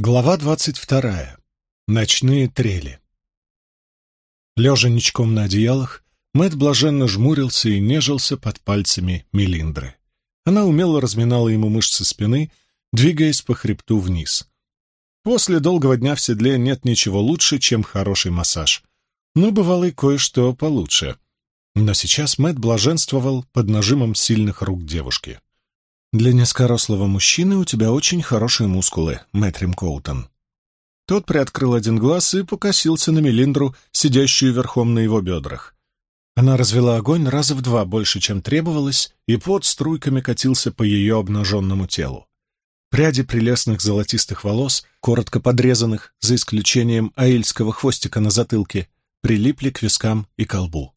Глава 22. Ночные трели. Лежа ничком на одеялах, Мэтт блаженно жмурился и нежился под пальцами Мелиндры. Она умело разминала ему мышцы спины, двигаясь по хребту вниз. После долгого дня в седле нет ничего лучше, чем хороший массаж. Но бывало и кое-что получше. Но сейчас Мэтт блаженствовал под нажимом сильных рук девушки. «Для низкорослого мужчины у тебя очень хорошие мускулы, Мэтрим Коутон». Тот приоткрыл один глаз и покосился на Мелиндру, сидящую верхом на его бедрах. Она развела огонь раза в 2 больше, чем требовалось, и пот струйками катился по ее обнаженному телу. Пряди прелестных золотистых волос, коротко подрезанных, за исключением аильского хвостика на затылке, прилипли к вискам и ко лбу.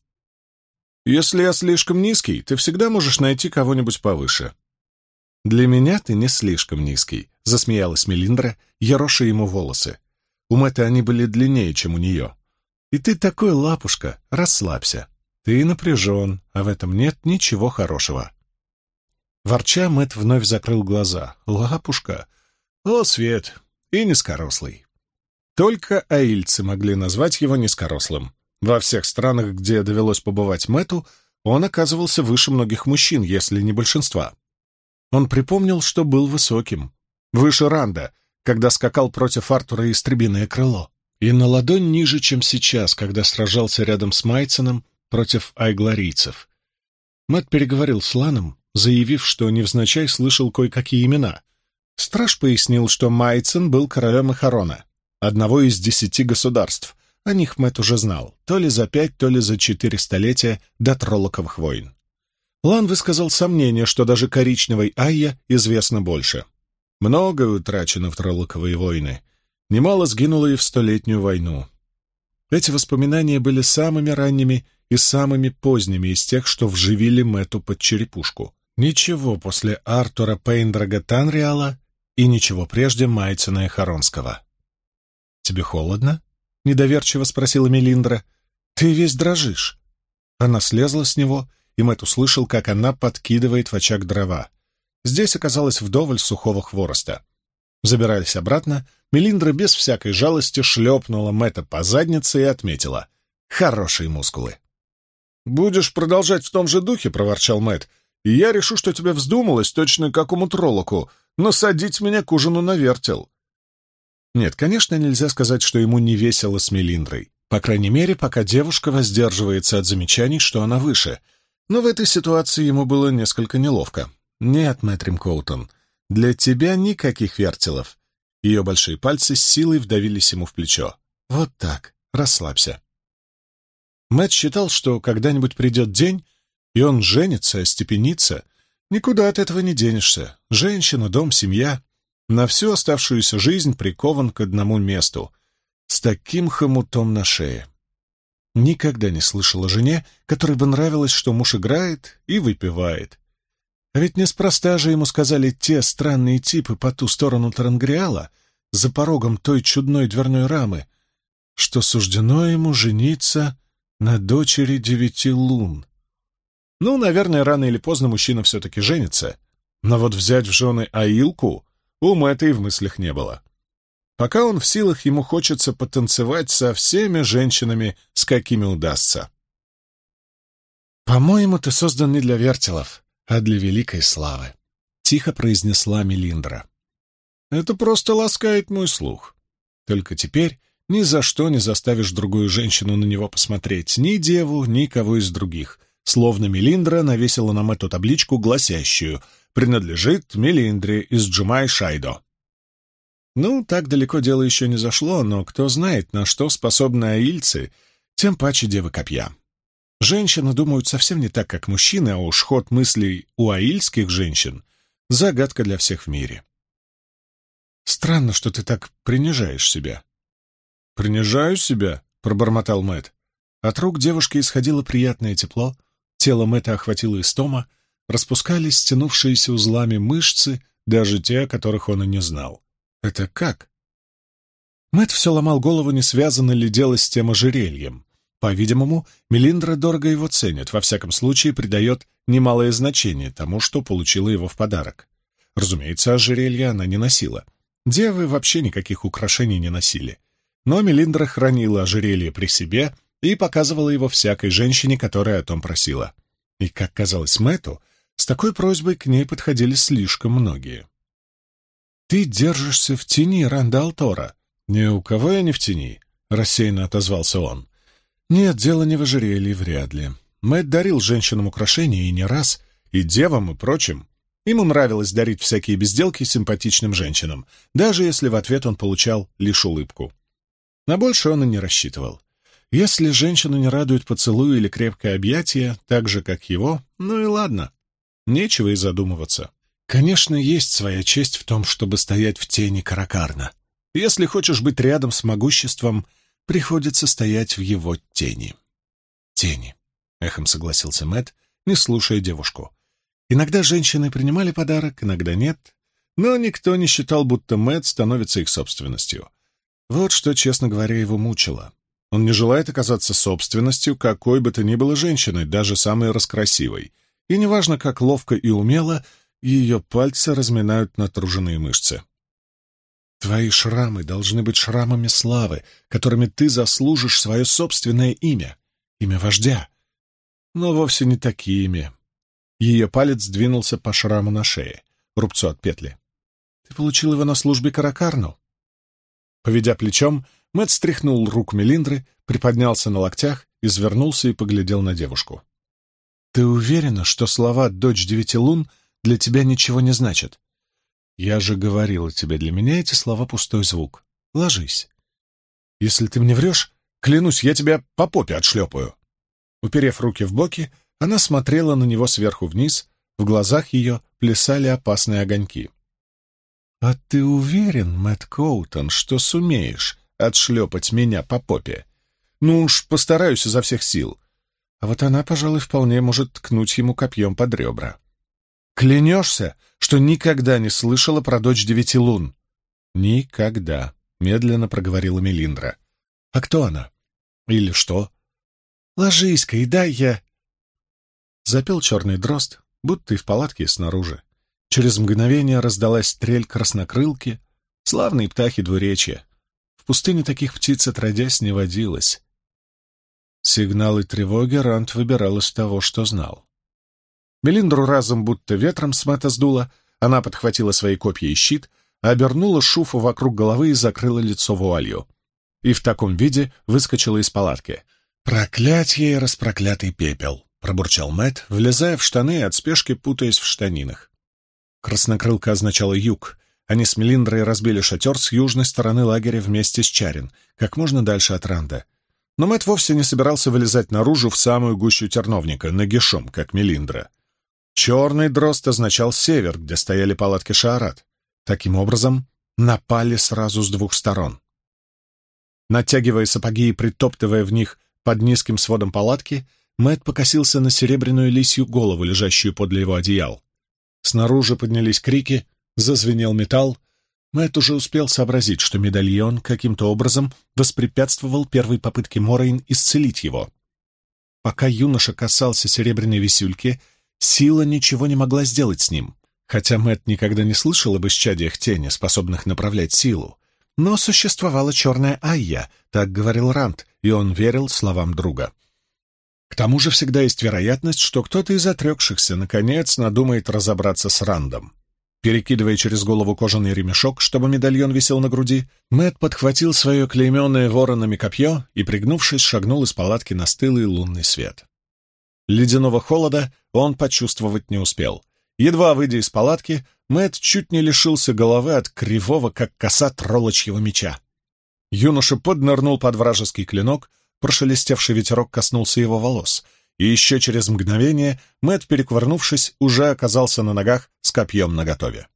«Если я слишком низкий, ты всегда можешь найти кого-нибудь повыше». «Для меня ты не слишком низкий», — засмеялась Мелиндра, ероша ему волосы. У Мэтта они были длиннее, чем у нее. «И ты такой лапушка, расслабься. Ты напряжен, а в этом нет ничего хорошего». Ворча, Мэтт вновь закрыл глаза. «Лапушка? О, свет! И низкорослый». Только аильцы могли назвать его низкорослым. Во всех странах, где довелось побывать Мэтту, он оказывался выше многих мужчин, если не большинства. Он припомнил, что был высоким, выше Ранда, когда скакал против Артура «Истребиное крыло», и на ладонь ниже, чем сейчас, когда сражался рядом с Майценом против айгларийцев. Мэтт переговорил с Ланом, заявив, что невзначай слышал кое-какие имена. Страж пояснил, что Майцен был королем Эхарона, одного из 10 государств. О них Мэтт уже знал, то ли за 5, то ли за 4 столетия до Троллоковых войн. Лан высказал сомнение, что даже коричневой Айя известно больше. Многое утрачено в Троллоковые войны. Немало сгинуло и в Столетнюю войну. Эти воспоминания были самыми ранними и самыми поздними из тех, что вживили Мэтту под черепушку. Ничего после Артура Пейндрага Танриала и ничего прежде Майцена Эхаронского. «Тебе холодно?» — недоверчиво спросила Мелиндра. «Ты весь дрожишь». Она слезла с него, и Мэтт услышал, как она подкидывает в очаг дрова. Здесь оказалось вдоволь сухого хвороста. Забираясь обратно, Мелиндра без всякой жалости шлепнула Мэтта по заднице и отметила: «Хорошие мускулы». «Будешь продолжать в том же духе», — проворчал Мэтт, «и я решу, что тебе вздумалось, точно какому троллоку, насадить меня к ужину на вертел». Нет, конечно, нельзя сказать, что ему не весело с Мелиндрой. По крайней мере, пока девушка воздерживается от замечаний, что она выше. Но в этой ситуации ему было несколько неловко. «Нет, Мэтрим Коутон, для тебя никаких вертелов». Ее большие пальцы с силой вдавились ему в плечо. «Вот так, расслабься». Мэтт считал, что когда-нибудь придет день, и он женится, остепенится. Никуда от этого не денешься. Женщина, дом, семья. На всю оставшуюся жизнь прикован к одному месту. С таким хомутом на шее. Никогда не слышал о жене, которой бы нравилось, что муж играет и выпивает. А ведь неспроста же ему сказали те странные типы по ту сторону Тарангриала, за порогом той чудной дверной рамы, что суждено ему жениться на дочери 9 лун. Ну, наверное, рано или поздно мужчина все-таки женится, но вот взять в жены Аилку у Мэтта и в мыслях не было. Пока он в силах, ему хочется потанцевать со всеми женщинами, с какими удастся. «По-моему, ты создан не для вертелов, а для великой славы», — тихо произнесла Мелиндра. «Это просто ласкает мой слух. Только теперь ни за что не заставишь другую женщину на него посмотреть, ни деву, ни кого из других». Словно Мелиндра навесила на Мэтту табличку, гласящую: «Принадлежит Мелиндре из Джумай-Шайдо». Ну, так далеко дело еще не зашло, но кто знает, на что способны аильцы, тем паче девы копья. Женщины думают совсем не так, как мужчины, а уж ход мыслей у аильских женщин — загадка для всех в мире. «Странно, что ты так принижаешь себя». «Принижаю себя?» — пробормотал Мэтт. От рук девушки исходило приятное тепло, тело Мэтта охватило истома, распускались стянувшиеся узлами мышцы, даже те, о которых он и не знал. «Это как?» Мэтт все ломал голову, не связано ли дело с тем ожерельем. По-видимому, Мелиндра дорого его ценит, во всяком случае придает немалое значение тому, что получила его в подарок. Разумеется, ожерелье она не носила. Девы вообще никаких украшений не носили. Но Мелиндра хранила ожерелье при себе и показывала его всякой женщине, которая о том просила. И, как казалось Мэтту, с такой просьбой к ней подходили слишком многие. «Ты держишься в тени, Рандал Тора». «Ни у кого я не в тени», — рассеянно отозвался он. «Нет, дело не в ожерелье, вряд ли. Мэтт дарил женщинам украшения и не раз, и девам, и прочим. Ему нравилось дарить всякие безделки симпатичным женщинам, даже если в ответ он получал лишь улыбку. На больше он и не рассчитывал. Если женщину не радует поцелуй или крепкое объятие, так же, как его, ну и ладно. Нечего и задумываться. Конечно, есть своя честь в том, чтобы стоять в тени Каракарна. Если хочешь быть рядом с могуществом, приходится стоять в его тени. «Тени», — эхом согласился Мэтт, не слушая девушку. Иногда женщины принимали подарок, иногда нет, но никто не считал, будто Мэтт становится их собственностью. Вот что, честно говоря, его мучило. Он не желает оказаться собственностью какой бы то ни было женщины, даже самой раскрасивой. И неважно, как ловко и умело ее пальцы разминают натруженные мышцы. Твои шрамы должны быть шрамами славы, которыми ты заслужишь свое собственное имя, имя вождя. Но вовсе не такими. Ее палец сдвинулся по шраму на шее, рубцу от петли. Ты получил его на службе Каракарну? Поведя плечом, Мэтт стряхнул рук Мелиндры, приподнялся на локтях, извернулся и поглядел на девушку. «Ты уверена, что слова «дочь девяти лун» для тебя ничего не значат? Я же говорила тебе, для меня эти слова — пустой звук. Ложись. Если ты мне врешь, клянусь, я тебя по попе отшлепаю». Уперев руки в боки, она смотрела на него сверху вниз, в глазах ее плясали опасные огоньки. «А ты уверен, Мэтт Коутон, что сумеешь отшлепать меня по попе? Ну уж постараюсь изо всех сил». А вот она, пожалуй, вполне может ткнуть ему копьем под ребра. «Клянешься, что никогда не слышала про дочь девяти лун?» «Никогда», — медленно проговорила Мелиндра. «А кто она? Или что?» «Ложись-ка и дай я...» Запел черный дрозд, будто и в палатке снаружи. Через мгновение раздалась трель краснокрылки, славные птахи двуречья. В пустыне таких птиц отродясь не водилось. Сигналы тревоги Рант выбирал из того, что знал. Мелиндру разом будто ветром с Мэтта сдуло, она подхватила свои копья и щит, обернула шуфу вокруг головы и закрыла лицо вуалью. И в таком виде выскочила из палатки. «Проклятье и распроклятый пепел!» — пробурчал Мэтт, влезая в штаны и от спешки путаясь в штанинах. Краснокрылка означала юг. Они с Мелиндрой разбили шатер с южной стороны лагеря вместе с Чарин, как можно дальше от Ранда. Но Мэтт вовсе не собирался вылезать наружу в самую гущу терновника, нагишом, как Мелиндра. Черный дрозд означал север, где стояли палатки Шаарат. Таким образом, напали сразу с двух сторон. Натягивая сапоги и притоптывая в них под низким сводом палатки, Мэтт покосился на серебряную лисью голову, лежащую подле его одеял. Снаружи поднялись крики, зазвенел металл. Мэтт уже успел сообразить, что медальон каким-то образом воспрепятствовал первой попытке Морейн исцелить его. Пока юноша касался серебряной висюльки, сила ничего не могла сделать с ним, хотя Мэтт никогда не слышал об исчадиях тени, способных направлять силу. Но существовала черная Айя, так говорил Ранд, и он верил словам друга. К тому же всегда есть вероятность, что кто-то из отрекшихся наконец надумает разобраться с Рандом. Перекидывая через голову кожаный ремешок, чтобы медальон висел на груди, Мэтт подхватил свое клейменное воронами копье и, пригнувшись, шагнул из палатки на стылый лунный свет. Ледяного холода он почувствовать не успел. Едва выйдя из палатки, Мэтт чуть не лишился головы от кривого, как коса троллочьего меча. Юноша поднырнул под вражеский клинок, прошелестевший ветерок коснулся его волос, и еще через мгновение Мэтт, перекувырнувшись, уже оказался на ногах с копьем наготове.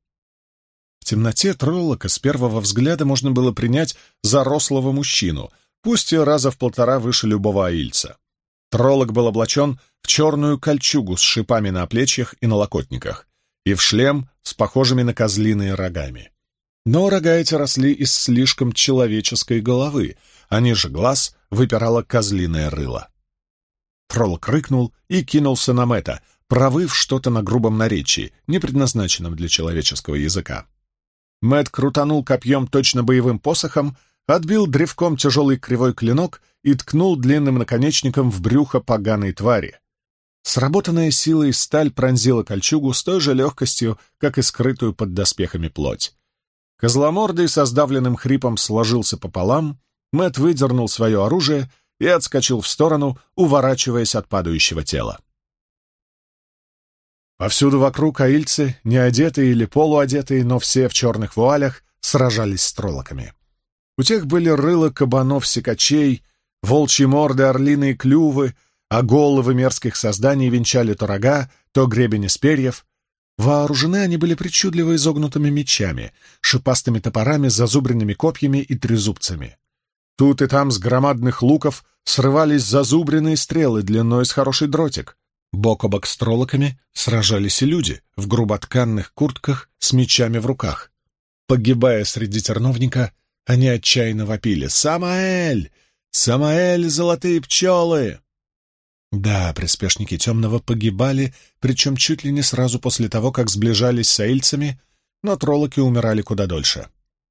В темноте Троллока с первого взгляда можно было принять за рослого мужчину, пусть и раза в полтора выше любого аильца. Троллок был облачен в черную кольчугу с шипами на оплечьях и налокотниках, и в шлем с похожими на козлиные рогами. Но рога эти росли из слишком человеческой головы, а ниже глаз выпирало козлиное рыло. Троллок рыкнул и кинулся на Мэтта, провыв что-то на грубом наречии, не предназначенном для человеческого языка. Мэтт крутанул копьем точно боевым посохом, отбил древком тяжелый кривой клинок и ткнул длинным наконечником в брюхо поганой твари. Сработанная силой сталь пронзила кольчугу с той же легкостью, как и скрытую под доспехами плоть. Козломордый со сдавленным хрипом сложился пополам, Мэтт выдернул свое оружие и отскочил в сторону, уворачиваясь от падающего тела. Повсюду вокруг аильцы, не одетые или полуодетые, но все в черных вуалях, сражались с троллоками. У тех были рыла кабанов-секачей, волчьи морды, орлиные клювы, а головы мерзких созданий венчали то рога, то гребень из перьев. Вооружены они были причудливо изогнутыми мечами, шипастыми топорами, зазубренными копьями и трезубцами. Тут и там с громадных луков срывались зазубренные стрелы длиной с хороший дротик. Бок о бок с троллоками сражались и люди в груботканных куртках с мечами в руках. Погибая среди терновника, они отчаянно вопили: «Самаэль! Самаэль, золотые пчелы!» Да, приспешники Темного погибали, причем чуть ли не сразу после того, как сближались с аильцами, но троллоки умирали куда дольше.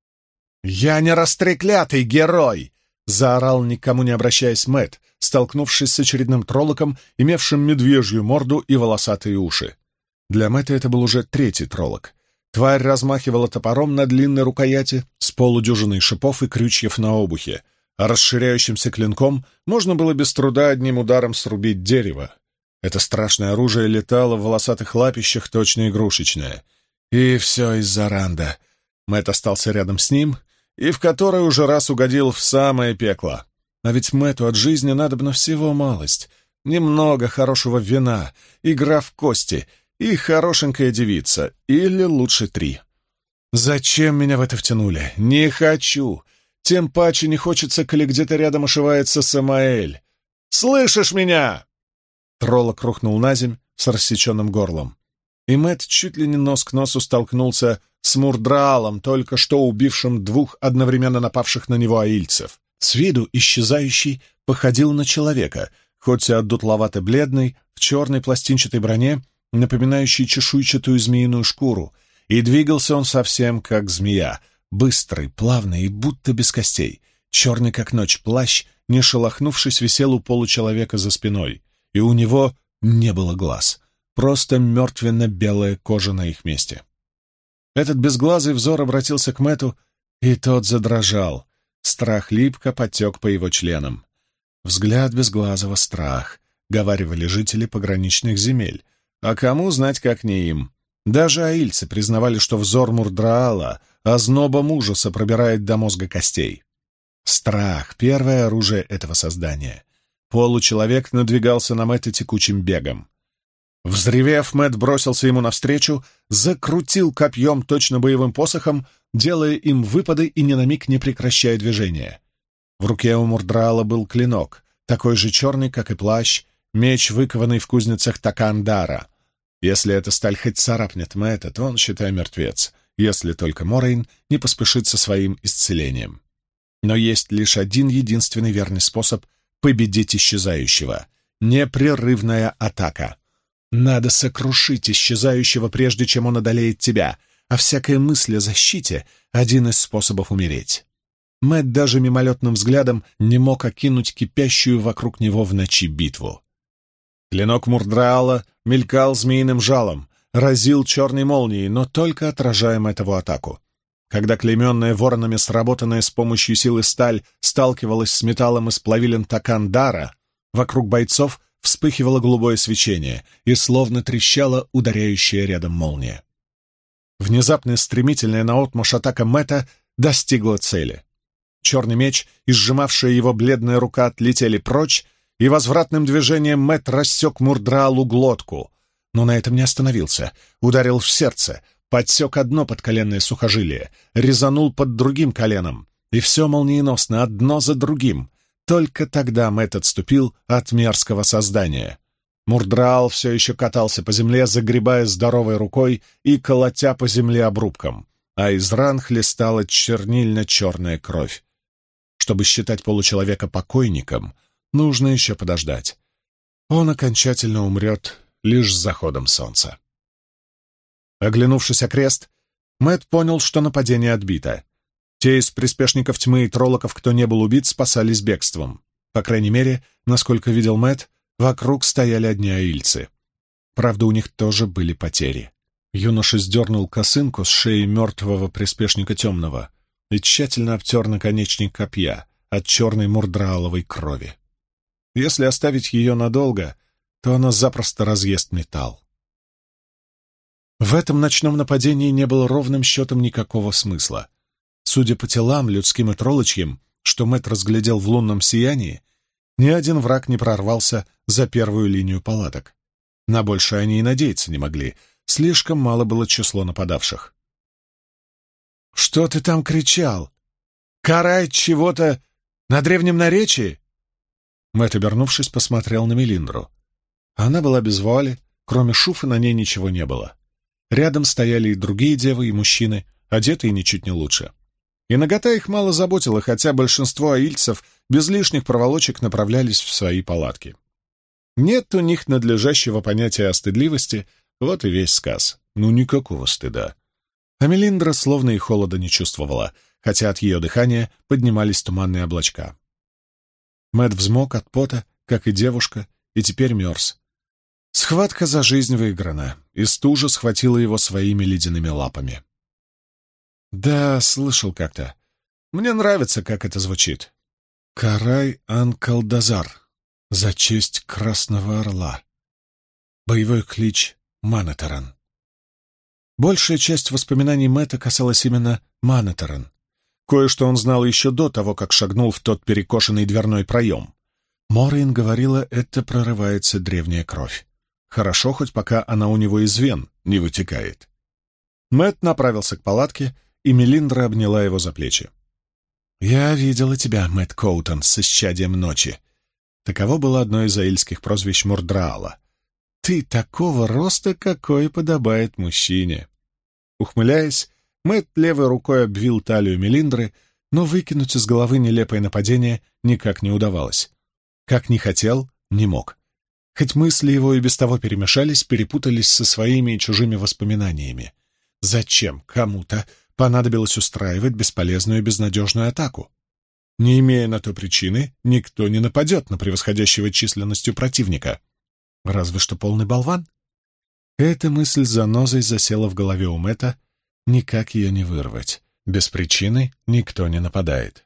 «Я не растреклятый герой!» — заорал, никому не обращаясь, Мэтт, столкнувшись с очередным троллоком, имевшим медвежью морду и волосатые уши. Для Мэтта это был уже третий троллок. Тварь размахивала топором на длинной рукояти с полудюжиной шипов и крючьев на обухе, а расширяющимся клинком можно было без труда одним ударом срубить дерево. Это страшное оружие летало в волосатых лапищах, точно игрушечное. И все из-за Ранда. Мэтт остался рядом с ним и в который уже раз угодил в самое пекло. А ведь Мэтту от жизни надобно всего малость. Немного хорошего вина, игра в кости и хорошенькая девица, или лучше 3. Зачем меня в это втянули? Не хочу. Тем паче не хочется, коли где-то рядом ошивается Самаэль. «Слышишь меня?» Троллок рухнул на земь с рассеченным горлом. И Мэтт чуть ли не нос к носу столкнулся с Мурдраалом, только что убившим 2 одновременно напавших на него аильцев. С виду исчезающий походил на человека, хоть и отдутловато-бледный, в черной пластинчатой броне, напоминающей чешуйчатую змеиную шкуру, и двигался он совсем как змея, быстрый, плавный и будто без костей. Черный как ночь плащ, не шелохнувшись, висел у получеловека за спиной, и у него не было глаз, просто мертвенно-белая кожа на их месте. Этот безглазый взор обратился к Мэтту, и тот задрожал. Страх липко потек по его членам. «Взгляд безглазого — страх», — говаривали жители пограничных земель. А кому знать, как не им? Даже аильцы признавали, что взор Мурдраала ознобом ужаса пробирает до мозга костей. Страх — первое оружие этого создания. Получеловек надвигался на Мэтта текучим бегом. Взревев, Мэтт бросился ему навстречу, закрутил копьем точно боевым посохом, делая им выпады и ни на миг не прекращая движения. В руке у Мурдраала был клинок, такой же черный, как и плащ, меч, выкованный в кузницах Такандара. Если эта сталь хоть царапнет Мэтта, то он, считай, мертвец, если только Морейн не поспешит со своим исцелением. Но есть лишь один единственный верный способ победить исчезающего — непрерывная атака. Надо сокрушить исчезающего, прежде чем он одолеет тебя, а всякая мысль о защите — один из способов умереть. Мэтт даже мимолетным взглядом не мог окинуть кипящую вокруг него в ночи битву. Клинок Мурдраала мелькал змеиным жалом, разил черной молнией, но только отражая Мэттову атаку. Когда клейменная воронами сработанная с помощью силы сталь сталкивалась с металлом из плавилин Такандара, вокруг бойцов вспыхивало голубое свечение и словно трещала ударяющая рядом молния. Внезапная стремительная наотмашь атака Мэтта достигла цели. Черный меч и сжимавшая его бледная рука отлетели прочь, и возвратным движением Мэтт рассек Мурдраалу глотку. Но на этом не остановился. Ударил в сердце, подсек одно подколенное сухожилие, резанул под другим коленом, и все молниеносно, одно за другим. Только тогда Мэтт отступил от мерзкого создания. Мурдраал все еще катался по земле, загребая здоровой рукой и колотя по земле обрубком, а из ран хлестала чернильно-черная кровь. Чтобы считать получеловека покойником, нужно еще подождать. Он окончательно умрет лишь с заходом солнца. Оглянувшись окрест, Мэтт понял, что нападение отбито. Те из приспешников тьмы и троллоков, кто не был убит, спасались бегством. По крайней мере, насколько видел Мэтт, вокруг стояли одни аильцы. Правда, у них тоже были потери. Юноша сдернул косынку с шеи мертвого приспешника темного и тщательно обтер наконечник копья от черной мурдрааловой крови. Если оставить ее надолго, то она запросто разъест металл. В этом ночном нападении не было ровным счетом никакого смысла. Судя по телам, людским и троллочьим, что Мэтт разглядел в лунном сиянии, ни один враг не прорвался за первую линию палаток. На большее они и надеяться не могли, слишком мало было число нападавших. «Что ты там кричал? Карать чего-то на древнем наречии?» Мэтт, обернувшись, посмотрел на Мелиндру. Она была без вуали, кроме шуфа на ней ничего не было. Рядом стояли и другие девы, и мужчины, одетые ничуть не лучше. И нагота их мало заботила, хотя большинство аильцев без лишних проволочек направлялись в свои палатки. Нет у них надлежащего понятия о стыдливости, вот и весь сказ. Ну, никакого стыда. А Мелиндра словно и холода не чувствовала, хотя от ее дыхания поднимались туманные облачка. Мэтт взмок от пота, как и девушка, и теперь мерз. Схватка за жизнь выиграна, и стужа схватила его своими ледяными лапами. «Да, слышал как-то. Мне нравится, как это звучит. Карай Анкалдазар. За честь Красного Орла. Боевой клич Манатаран». Большая часть воспоминаний Мэтта касалась именно Манатаран. Кое-что он знал еще до того, как шагнул в тот перекошенный дверной проем. Морейн говорила, это прорывается древняя кровь. Хорошо, хоть пока она у него из вен не вытекает. Мэтт направился к палатке, и Мелиндра обняла его за плечи. «Я видела тебя, Мэтт Коутон, с исчадием ночи». Таково было одно из аильских прозвищ Мурдраала. «Ты такого роста, какой подобает мужчине». Ухмыляясь, Мэтт левой рукой обвил талию Мелиндры, но выкинуть из головы нелепое нападение никак не удавалось. Как ни хотел, не мог. Хоть мысли его и без того перемешались, перепутались со своими и чужими воспоминаниями. Зачем кому-то понадобилось устраивать бесполезную и безнадежную атаку? Не имея на то причины, никто не нападет на превосходящего численностью противника. Разве что полный болван. Эта мысль занозой засела в голове у Мэтта, никак ее не вырвать. Без причины никто не нападает.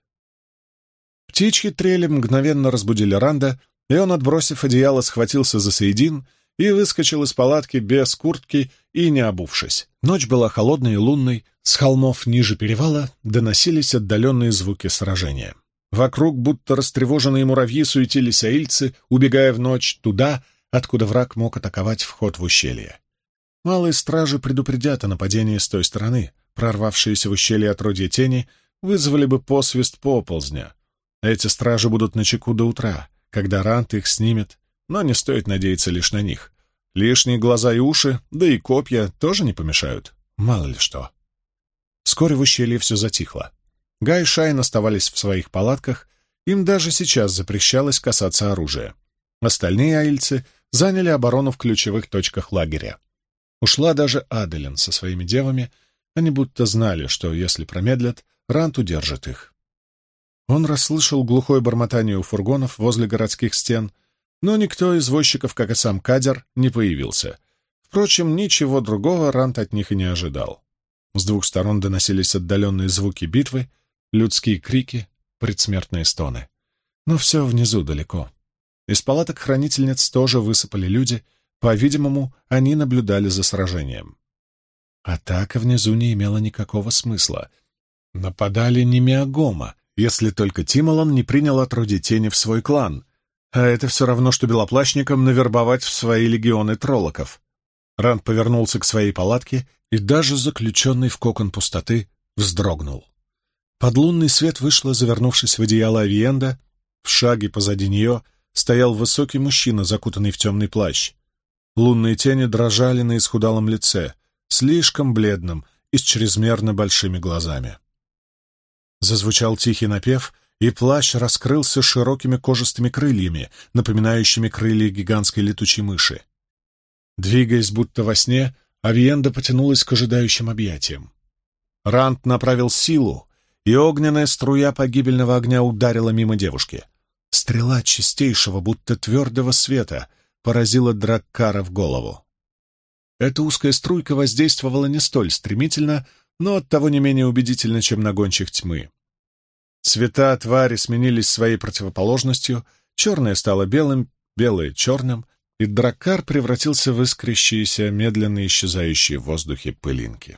Птичьи трели мгновенно разбудили Ранда, и он, отбросив одеяло, схватился за Сейдин и выскочил из палатки без куртки и не обувшись. Ночь была холодной и лунной, с холмов ниже перевала доносились отдаленные звуки сражения. Вокруг, будто растревоженные муравьи, суетились аильцы, убегая в ночь туда, откуда враг мог атаковать вход в ущелье. Малые стражи предупредят о нападении с той стороны. Прорвавшиеся в ущелье отродья тени вызвали бы посвист поползня. Эти стражи будут начеку до утра, когда Ранд их снимет, но не стоит надеяться лишь на них. Лишние глаза и уши, да и копья тоже не помешают. Мало ли что. Вскоре в ущелье все затихло. Гай и Шайн оставались в своих палатках, им даже сейчас запрещалось касаться оружия. Остальные аильцы заняли оборону в ключевых точках лагеря. Ушла даже Аделин со своими девами, они будто знали, что, если промедлят, Ранд удержит их. Он расслышал глухое бормотание у фургонов возле городских стен, но никто из возчиков, как и сам Кадер, не появился. Впрочем, ничего другого Ранд от них и не ожидал. С двух сторон доносились отдаленные звуки битвы, людские крики, предсмертные стоны. Но все внизу далеко. Из палаток хранительниц тоже высыпали люди, по-видимому, они наблюдали за сражением. Атака внизу не имела никакого смысла. Нападали не Миагома, если только Тимолон не принял отродье тени в свой клан, а это все равно, что белоплащникам навербовать в свои легионы троллоков. Ранд повернулся к своей палатке, и даже заключенный в кокон пустоты вздрогнул. Под лунный свет вышла, завернувшись в одеяло Авиенда, в шаге позади нее стоял высокий мужчина, закутанный в темный плащ. Лунные тени дрожали на исхудалом лице, слишком бледным и с чрезмерно большими глазами. Зазвучал тихий напев, и плащ раскрылся широкими кожистыми крыльями, напоминающими крылья гигантской летучей мыши. Двигаясь будто во сне, Авиенда потянулась к ожидающим объятиям. Ранд направил силу, и огненная струя погибельного огня ударила мимо девушки. Стрела чистейшего, будто твердого света поразила Драккара в голову. Эта узкая струйка воздействовала не столь стремительно, но оттого не менее убедительно, чем на гончих тьмы. Цвета твари сменились своей противоположностью, черное стало белым, белое — черным, и Драккар превратился в искрящиеся, медленно исчезающие в воздухе пылинки.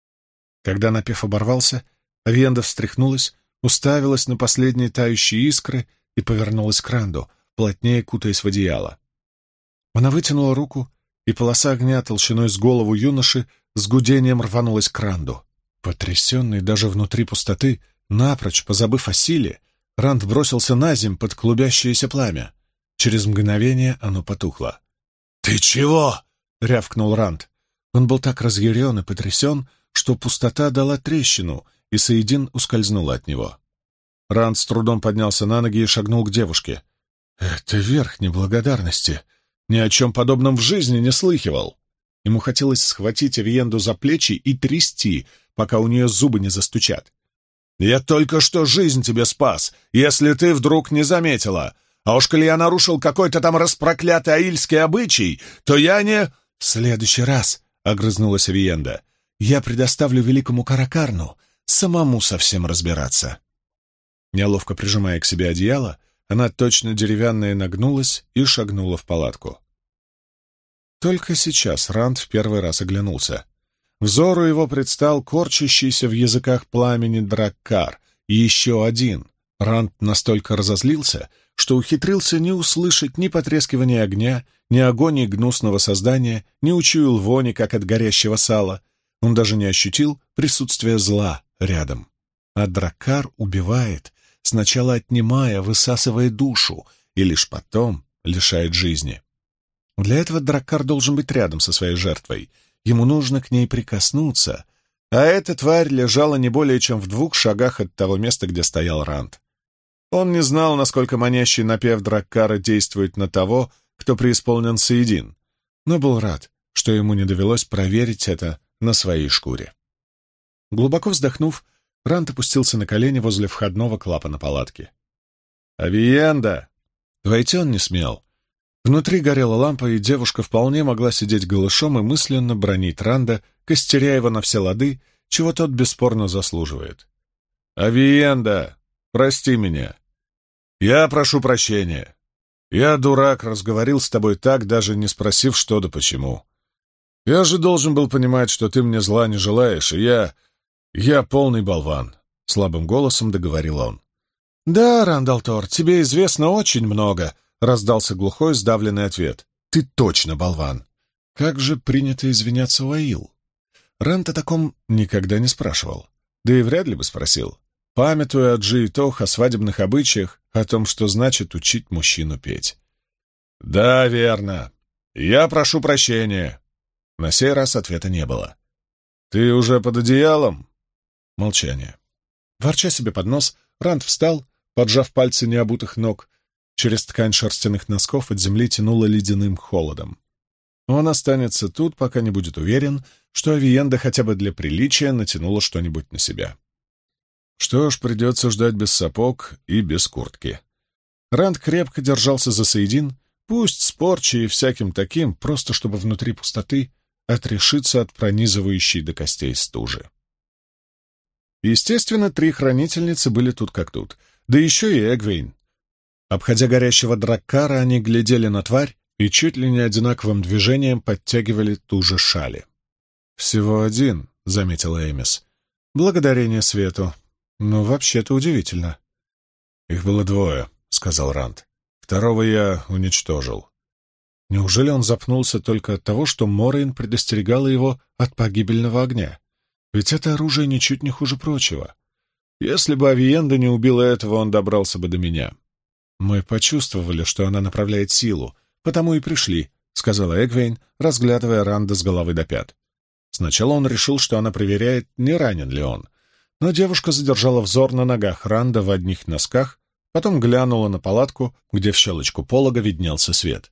Когда напев оборвался, Авиенда встряхнулась, уставилась на последние тающие искры и повернулась к Ранду, плотнее кутаясь в одеяло. Она вытянула руку, и полоса огня толщиной с голову юноши с гудением рванулась к Ранду. Потрясенный даже внутри пустоты, напрочь позабыв о силе, Ранд бросился наземь под клубящееся пламя. Через мгновение оно потухло. «Ты чего?» — рявкнул Ранд. Он был так разъярен и потрясен, что пустота дала трещину, и Саидин ускользнула от него. Ранд с трудом поднялся на ноги и шагнул к девушке. «Это верх неблагодарности. Ни о чем подобном в жизни не слыхивал». Ему хотелось схватить Авиенду за плечи и трясти, пока у нее зубы не застучат. «Я только что жизнь тебе спас, если ты вдруг не заметила. А уж коли я нарушил какой-то там распроклятый аильский обычай, то я не...» «В следующий раз», — огрызнулась Авиенда, — «я предоставлю великому Каракарну самому со всем разбираться». Неловко прижимая к себе одеяло, она точно деревянная нагнулась и шагнула в палатку. Только сейчас Ранд в первый раз оглянулся. Взору его предстал корчащийся в языках пламени Драккар, и еще один. Ранд настолько разозлился, что ухитрился не услышать ни потрескивания огня, ни агонии гнусного создания, не учуял вони, как от горящего сала. Он даже не ощутил присутствия зла рядом. А Драккар убивает, сначала отнимая, высасывая душу, и лишь потом лишает жизни. Для этого Драккар должен быть рядом со своей жертвой. Ему нужно к ней прикоснуться, а эта тварь лежала не более чем в 2 шагах от того места, где стоял Ранд. Он не знал, насколько манящий напев Драккара действует на того, кто преисполнен Саидин, но был рад, что ему не довелось проверить это на своей шкуре. Глубоко вздохнув, Ранд опустился на колени возле входного клапана палатки. «Авиенда!» Войти он не смел. Внутри горела лампа, и девушка вполне могла сидеть голышом и мысленно бранить Ранда, костеря его на все лады, чего тот бесспорно заслуживает. «Авиенда, прости меня. Я прошу прощения. Я, дурак, разговорил с тобой так, даже не спросив, что да почему. Я же должен был понимать, что ты мне зла не желаешь, и я полный болван», — слабым голосом договорил он. «Да, Рандалтор, тебе известно очень много», — раздался глухой, сдавленный ответ. «Ты точно болван». Как же принято извиняться у Аил? Ранд о таком никогда не спрашивал. Да и вряд ли бы спросил, памятуя от Джи и Тох о свадебных обычаях, о том, что значит учить мужчину петь. «Да, верно. Я прошу прощения». На сей раз ответа не было. «Ты уже под одеялом?» Молчание. Ворча себе под нос, Ранд встал, поджав пальцы необутых ног. Через ткань шерстяных носков от земли тянуло ледяным холодом. Он останется тут, пока не будет уверен, что Авиенда хотя бы для приличия натянула что-нибудь на себя. Что ж, придется ждать без сапог и без куртки. Ранд крепко держался за Саидин, пусть с порчей и всяким таким, просто чтобы внутри пустоты отрешиться от пронизывающей до костей стужи. Естественно, 3 хранительницы были тут как тут, да еще и Эгвейн. Обходя горящего Драккара, они глядели на тварь и чуть ли не одинаковым движением подтягивали ту же шали. «Всего один», — заметила Эмис. «Благодарение свету. Ну, вообще-то удивительно». «Их было 2, — сказал Ранд. «Второго я уничтожил». Неужели он запнулся только от того, что Морейн предостерегала его от погибельного огня? Ведь это оружие ничуть не хуже прочего. Если бы Авиенда не убила этого, он добрался бы до меня. «Мы почувствовали, что она направляет силу, потому и пришли», — сказала Эгвейн, разглядывая Ранда с головы до пят. Сначала он решил, что она проверяет, не ранен ли он, но девушка задержала взор на ногах Ранда в одних носках, потом глянула на палатку, где в щелочку полога виднелся свет.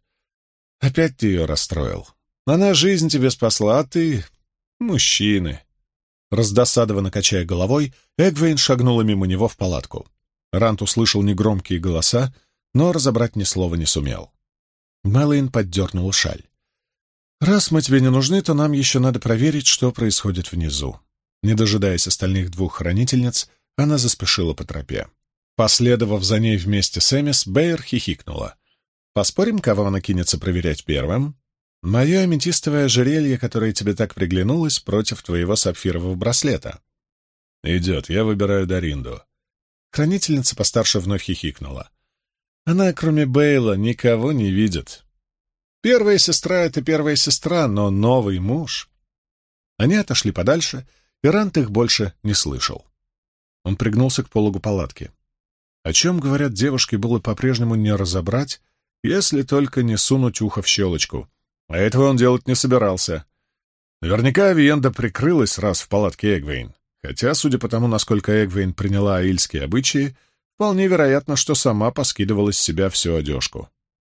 «Опять ты ее расстроил. Она жизнь тебе спасла, а ты... мужчины». Раздосадованно качая головой, Эгвейн шагнула мимо него в палатку. Рант услышал негромкие голоса, но разобрать ни слова не сумел. Мэлэйн поддернула шаль. «Раз мы тебе не нужны, то нам еще надо проверить, что происходит внизу». Не дожидаясь остальных двух хранительниц, она заспешила по тропе. Последовав за ней вместе с Эмис, Бэйр хихикнула. «Поспорим, кого она кинется проверять первым? Мое аметистовое ожерелье, которое тебе так приглянулось, против твоего сапфирового браслета». «Идет, я выбираю Даринду». Хранительница постарше вновь хихикнула. «Она, кроме Бейла, никого не видит. Первая сестра — это первая сестра, но новый муж...» Они отошли подальше, и Рант их больше не слышал. Он пригнулся к пологу палатки. О чем говорят девушки, было по-прежнему не разобрать, если только не сунуть ухо в щелочку. А этого он делать не собирался. Наверняка Авиенда прикрылась раз в палатке Эгвейн, хотя, судя по тому, насколько Эгвейн приняла аильские обычаи, вполне вероятно, что сама поскидывала с себя всю одежку.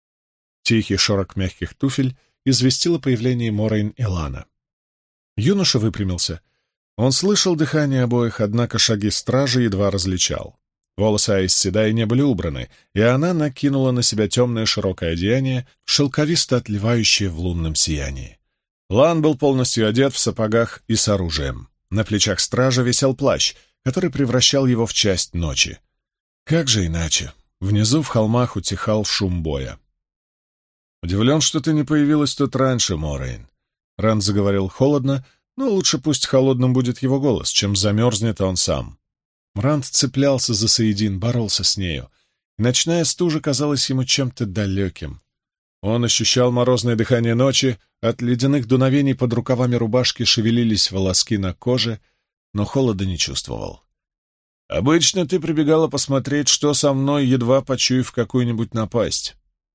Тихий шорох мягких туфель известил о появлении Морейн и Лана. Юноша выпрямился. Он слышал дыхание обоих, однако шаги стражи едва различал. Волосы Айс Седай не были убраны, и она накинула на себя темное широкое одеяние, шелковисто отливающее в лунном сиянии. Лан был полностью одет в сапогах и с оружием. На плечах стража висел плащ, который превращал его в часть ночи. Как же иначе? Внизу в холмах утихал шум боя. «Удивлен, что ты не появилась тут раньше, Морейн». Ранд заговорил холодно, но лучше пусть холодным будет его голос, чем замерзнет он сам. Ранд цеплялся за Саидин, боролся с нею. Ночная стужа казалась ему чем-то далеким. Он ощущал морозное дыхание ночи, от ледяных дуновений под рукавами рубашки шевелились волоски на коже, но холода не чувствовал. «Обычно ты прибегала посмотреть, что со мной, едва почуяв какую-нибудь напасть».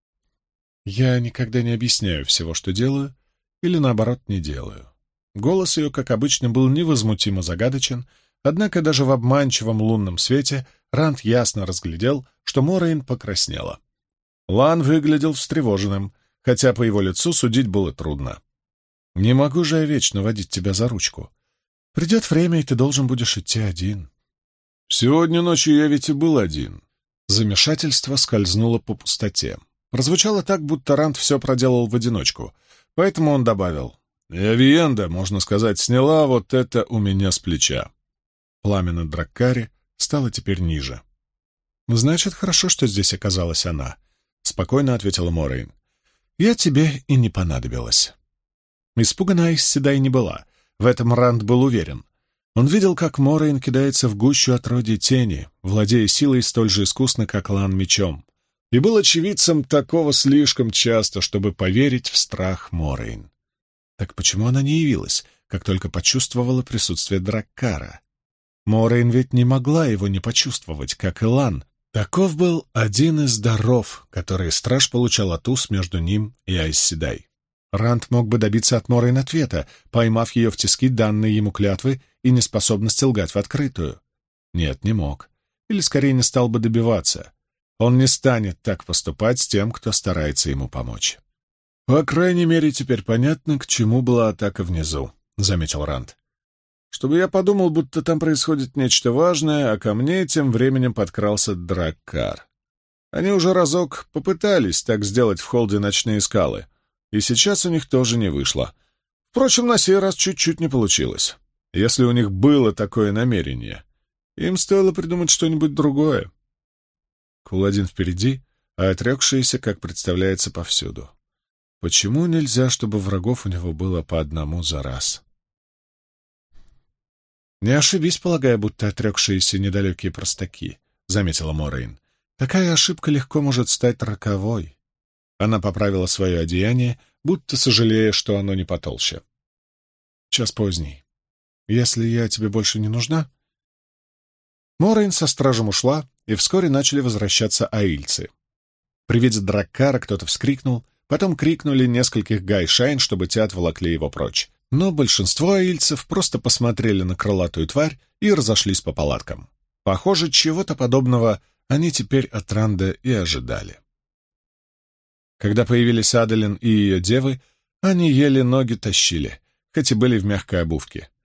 «Я никогда не объясняю всего, что делаю, или, наоборот, не делаю». Голос ее, как обычно, был невозмутимо загадочен, однако даже в обманчивом лунном свете Ранд ясно разглядел, что Морейн покраснела. Лан выглядел встревоженным, хотя по его лицу судить было трудно. «Не могу же я вечно водить тебя за ручку. Придет время, и ты должен будешь идти один». «Сегодня ночью я ведь и был один». Замешательство скользнуло по пустоте. Прозвучало так, будто Ранд все проделал в одиночку, поэтому он добавил: «И Авиенда, можно сказать, сняла вот это у меня с плеча». Пламя на Драккаре стало теперь ниже. «Значит, хорошо, что здесь оказалась она», — спокойно ответила Морейн. «Я тебе и не понадобилась». Испугана Айс Седай не была, в этом Ранд был уверен. Он видел, как Морейн кидается в гущу отродья тени, владея силой столь же искусно, как Лан мечом, и был очевидцем такого слишком часто, чтобы поверить в страх Морейн. Так почему она не явилась, как только почувствовала присутствие Драккара? Морейн ведь не могла его не почувствовать, как и Лан. Таков был один из даров, которые страж получал от уз между ним и Айс Седай. Ранд мог бы добиться от Морейн ответа, поймав ее в тиски данные ему клятвы и неспособности лгать в открытую. Нет, не мог. Или скорее не стал бы добиваться. Он не станет так поступать с тем, кто старается ему помочь. «По крайней мере, теперь понятно, к чему была атака внизу», — заметил Ранд. «Чтобы я подумал, будто там происходит нечто важное, а ко мне тем временем подкрался Драккар. Они уже разок попытались так сделать в холде «Ночные скалы», и сейчас у них тоже не вышло. Впрочем, на сей раз чуть-чуть не получилось. Если у них было такое намерение, им стоило придумать что-нибудь другое». Куладин впереди, а отрекшиеся, как представляется, повсюду. Почему нельзя, чтобы врагов у него было по одному за раз? «Не ошибись, полагая, будто отрекшиеся недалекие простаки», — заметила Морейн. «Такая ошибка легко может стать роковой». Она поправила свое одеяние, будто сожалея, что оно не потолще. «Час поздний. Если я тебе больше не нужна...» Морейн со стражем ушла, и вскоре начали возвращаться аильцы. При виде Драккара кто-то вскрикнул, потом крикнули нескольких гайшайн, чтобы те отволокли его прочь. Но большинство аильцев просто посмотрели на крылатую тварь и разошлись по палаткам. Похоже, чего-то подобного они теперь от Ранда и ожидали. Когда появились Адалин и ее девы, они еле ноги тащили, хоть и были в мягкой обувке.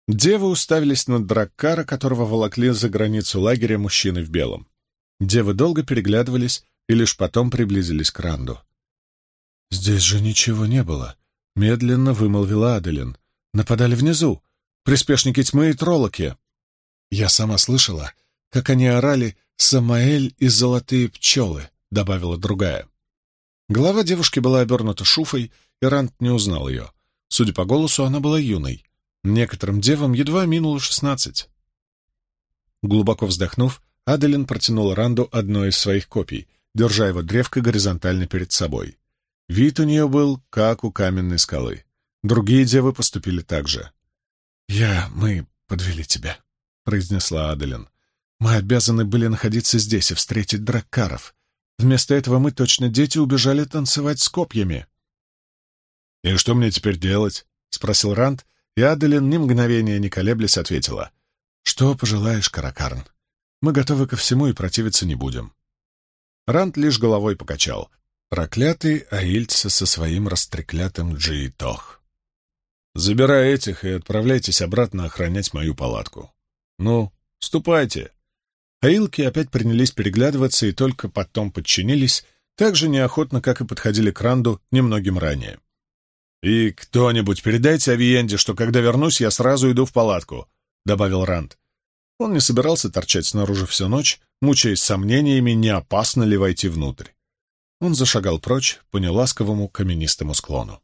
Девы уставились на Драккара, которого волокли за границу лагеря мужчины в белом. Девы долго переглядывались и лишь потом приблизились к Ранду. «Здесь же ничего не было», — медленно вымолвила Адалин. «Нападали внизу. Приспешники тьмы и троллоки. Я сама слышала, как они орали «Самаэль и золотые пчелы», — добавила другая. Голова девушки была обернута шуфой, и Ранд не узнал ее. Судя по голосу, она была юной. Некоторым девам едва минуло 16. Глубоко вздохнув, Адалин протянула Ранду одно из своих копий, держа его древко горизонтально перед собой. Вид у нее был, как у каменной скалы. Другие девы поступили так же. Мы подвели тебя», — произнесла Адалин. «Мы обязаны были находиться здесь и встретить драккаров. Вместо этого мы, точно дети, убежали танцевать с копьями». «И что мне теперь делать?» — спросил Ранд, и Адалин, ни мгновения не колеблясь, ответила. «Что пожелаешь, Каракарн? Мы готовы ко всему и противиться не будем». Ранд лишь головой покачал. Проклятый аильцы со своим растреклятым Джиитох. «Забирай этих и отправляйтесь обратно охранять мою палатку. Ну, ступайте». Аилки опять принялись переглядываться и только потом подчинились, так же неохотно, как и подходили к Ранду немногим ранее. «И кто-нибудь передайте Авиенде, что когда вернусь, я сразу иду в палатку», — добавил Ранд. Он не собирался торчать снаружи всю ночь, мучаясь сомнениями, не опасно ли войти внутрь. Он зашагал прочь по неласковому каменистому склону.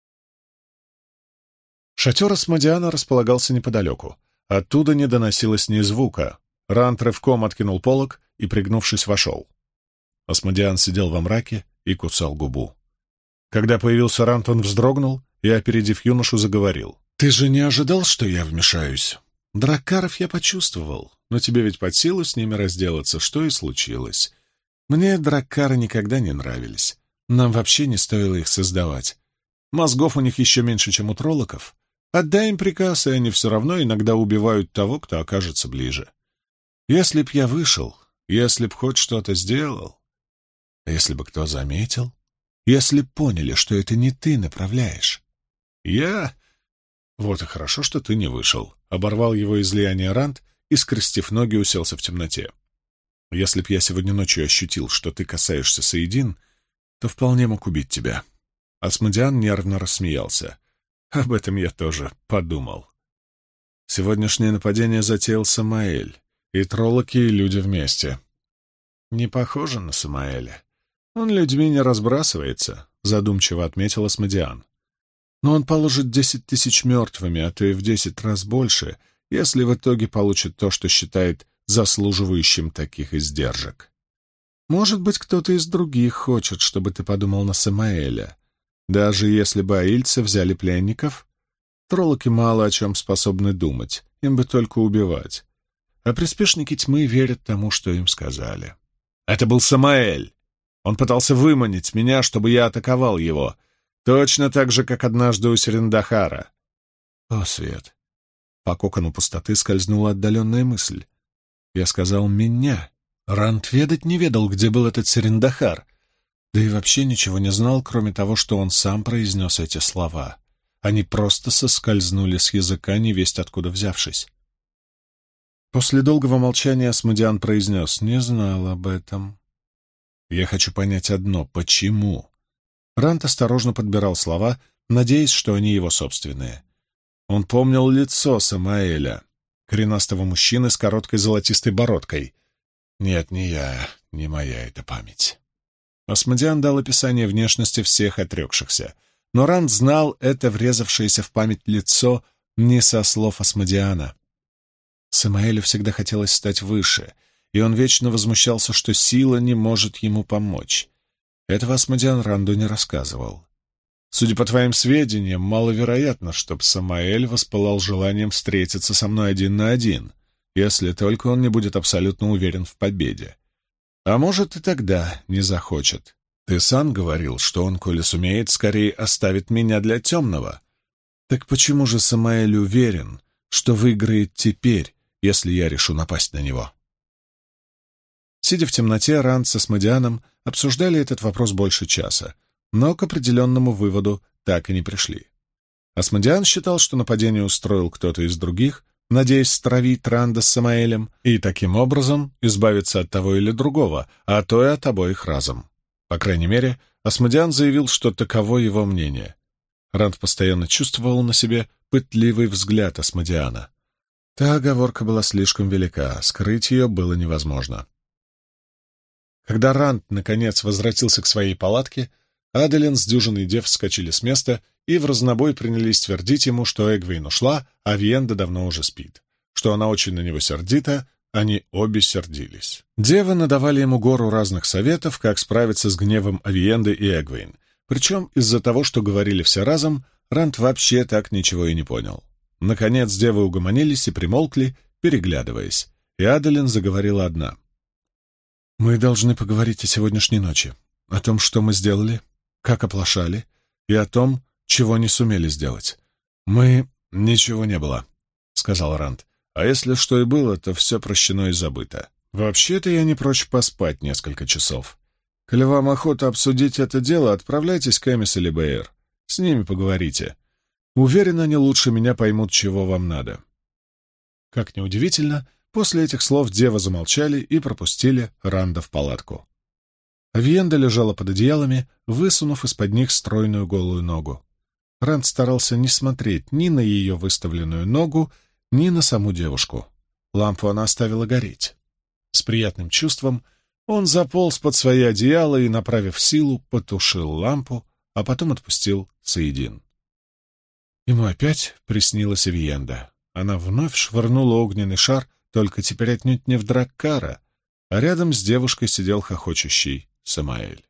Шатер Асмодиана располагался неподалеку. Оттуда не доносилось ни звука. Ранд рывком откинул полог и, пригнувшись, вошел. Асмодиан сидел во мраке и кусал губу. Когда появился Ранд, он вздрогнул и, опередив юношу, заговорил. «Ты же не ожидал, что я вмешаюсь? Драккаров я почувствовал, но тебе ведь под силу с ними разделаться, что и случилось. Мне драккары никогда не нравились. Нам вообще не стоило их создавать. Мозгов у них еще меньше, чем у троллоков. Отдай им приказ, и они все равно иногда убивают того, кто окажется ближе. Если б я вышел, если б хоть что-то сделал, если бы кто заметил, если б поняли, что это не ты направляешь. Я... Вот и хорошо, что ты не вышел. Оборвал его излияние Ранд и, скрестив ноги, уселся в темноте. Если б я сегодня ночью ощутил, что ты касаешься Саидин, то вполне мог убить тебя. Асмодиан нервно рассмеялся. Об этом я тоже подумал. Сегодняшнее нападение затеял Самаэль, и троллоки, и люди вместе. Не похоже на Самаэля. Он людьми не разбрасывается, задумчиво отметил Асмодиан. Но он положит 10 000 мертвыми, а то и в 10 раз больше, если в итоге получит то, что считает заслуживающим таких издержек. Может быть, кто-то из других хочет, чтобы ты подумал на Самаэля. Даже если бы аильцы взяли пленников, троллоки мало о чем способны думать, им бы только убивать. А приспешники тьмы верят тому, что им сказали. Это был Самаэль. Он пытался выманить меня, чтобы я атаковал его, точно так же, как однажды у Серендахара. О, свет! По кокону пустоты скользнула отдаленная мысль. Я сказал «меня». Ранд ведать не ведал, где был этот Серендахар, да и вообще ничего не знал, кроме того, что он сам произнес эти слова. Они просто соскользнули с языка, невесть откуда взявшись. После долгого молчания Асмодиан произнес: «Не знал об этом». «Я хочу понять одно — почему?» Ранд осторожно подбирал слова, надеясь, что они его собственные. Он помнил лицо Самаэля, коренастого мужчины с короткой золотистой бородкой. Нет, не я, не моя эта память. Асмодиан дал описание внешности всех отрекшихся, но Ранд знал это врезавшееся в память лицо не со слов Асмодиана. Самаэлю всегда хотелось стать выше, и он вечно возмущался, что сила не может ему помочь. Этого Асмодиан Ранду не рассказывал. Судя по твоим сведениям, маловероятно, чтоб Самаэль воспылал желанием встретиться со мной 1 на 1, если только он не будет абсолютно уверен в победе. А может, и тогда не захочет. Ты сам говорил, что он, коли сумеет, скорее оставит меня для темного. Так почему же Самаэль уверен, что выиграет теперь, если я решу напасть на него?» Сидя в темноте, Ранд с Асмодианом обсуждали этот вопрос больше часа, но к определенному выводу так и не пришли. Асмодиан считал, что нападение устроил кто-то из других, надеясь стравить Ранда с Самаэлем и таким образом избавиться от того или другого, а то и от обоих разом. По крайней мере, Асмодиан заявил, что таково его мнение. Ранд постоянно чувствовал на себе пытливый взгляд Асмодиана. Та оговорка была слишком велика, скрыть ее было невозможно. Когда Ранд, наконец, возвратился к своей палатке, Аделин с дюжиной дев вскочили с места и в разнобой принялись твердить ему, что Эгвейн ушла, а Виенда давно уже спит, что она очень на него сердита, они обе сердились. Девы надавали ему гору разных советов, как справиться с гневом Авиенды и Эгвейн, причем из-за того, что говорили все разом, Ранд вообще так ничего и не понял. Наконец девы угомонились и примолкли, переглядываясь, и Аделин заговорила одна. «Мы должны поговорить о сегодняшней ночи, о том, что мы сделали, как оплошали, и о том, чего не сумели сделать. Ничего не было», — сказал Ранд. «А если что и было, то все прощено и забыто. Вообще-то я не прочь поспать несколько часов. Коли вам охота обсудить это дело, отправляйтесь к Эмис или Бэйр. С ними поговорите. Уверен, они лучше меня поймут, чего вам надо». Как ни удивительно, после этих слов девы замолчали и пропустили Ранда в палатку. Авиенда лежала под одеялами, высунув из-под них стройную голую ногу. Ранд старался не смотреть ни на ее выставленную ногу, ни на саму девушку. Лампу она оставила гореть. С приятным чувством он заполз под свои одеяла и, направив силу, потушил лампу, а потом отпустил Саидин. Ему опять приснилась Авиенда. Она вновь швырнула огненный шар, только теперь отнюдь не в Драккара, а рядом с девушкой сидел хохочущий Самаэль.